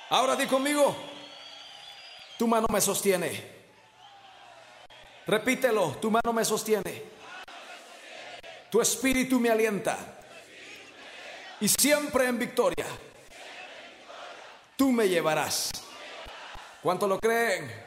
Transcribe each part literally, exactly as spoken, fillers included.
Ahora di conmigo, tu mano me sostiene. Repítelo, tu mano me sostiene. Tu espíritu me alienta. Y siempre en victoria, tú me llevarás. ¿Cuánto lo creen?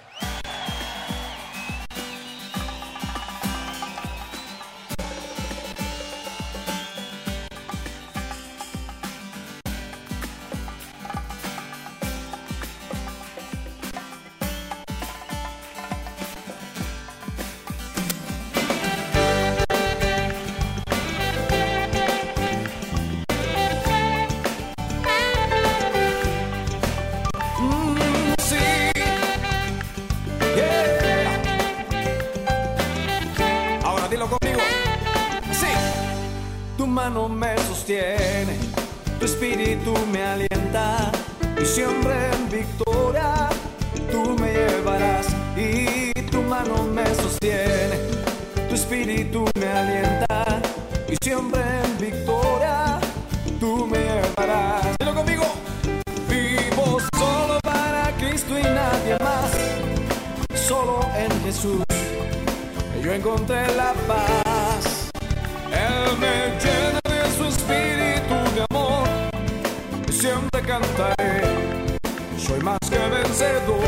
Conmigo, sí. Tu mano me sostiene, tu espíritu me alienta, y siempre en victoria tú me llevarás. Y tu mano me sostiene, tu espíritu me alienta, y siempre en victoria tú me llevarás. Dilo conmigo. Vivo solo para Cristo y nadie más, solo en Jesús yo encontré la paz. Él me llena de su espíritu de amor, y siempre cantaré, soy más que vencedor.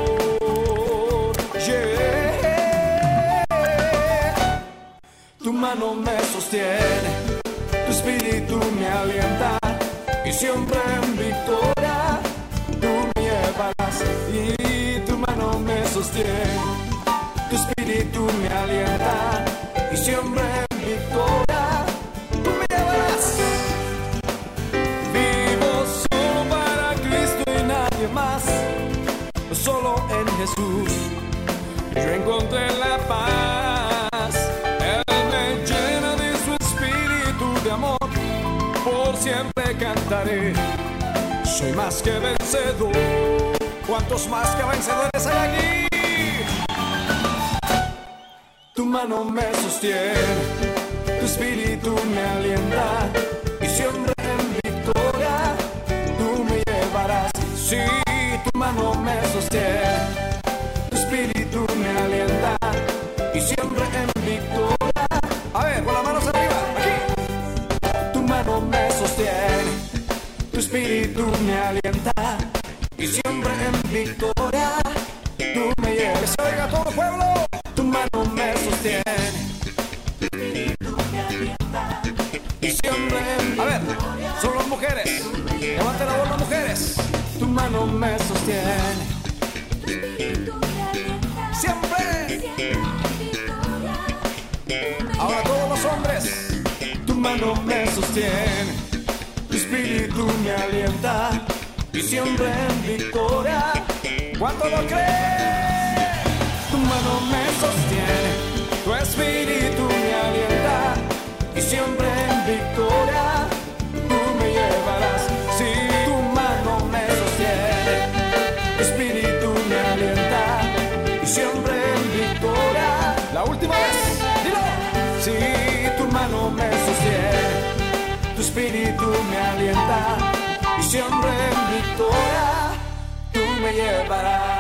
Yeah. Tu mano me sostiene, tu espíritu me alienta, y siempre en victoria tú me llevarás. Y tu mano me sostiene, tu espíritu me alienta, y siempre en victoria tú me llevarás. Vivo solo para Cristo y nadie más, solo en Jesús yo encontré la paz. Él me llena de su espíritu de amor, por siempre cantaré, soy más que vencedor. ¿Cuántos más que vencedores hay aquí? Tu mano me sostiene, tu espíritu me alienta, y siempre en victoria tú me llevarás. Sí, tu mano me sostiene, tu espíritu me alienta, y siempre en victoria. A ver, con las manos arriba, aquí. Tu mano me sostiene, tu espíritu me alienta, y siempre en victoria tú me llevas. Que se oiga todo el pueblo. Tu mano me sostiene, tu espíritu me alienta, y siempre en... A ver, solo las mujeres, levanten la voz las mujeres. Tu mano me sostiene, tu espíritu me alienta, siempre. Ahora todos los hombres. Tu mano me sostiene, tu espíritu me alienta, y siempre en victoria. ¿Cuánto lo creen? Tu mano me sostiene, tu espíritu me alienta, y siempre en victoria tú me llevarás. Si tu mano me sostiene, tu espíritu me alienta, y siempre en victoria. La última vez, dilo. Si tu mano me sostiene, tu espíritu me alienta, y siempre en victoria tú me llevarás.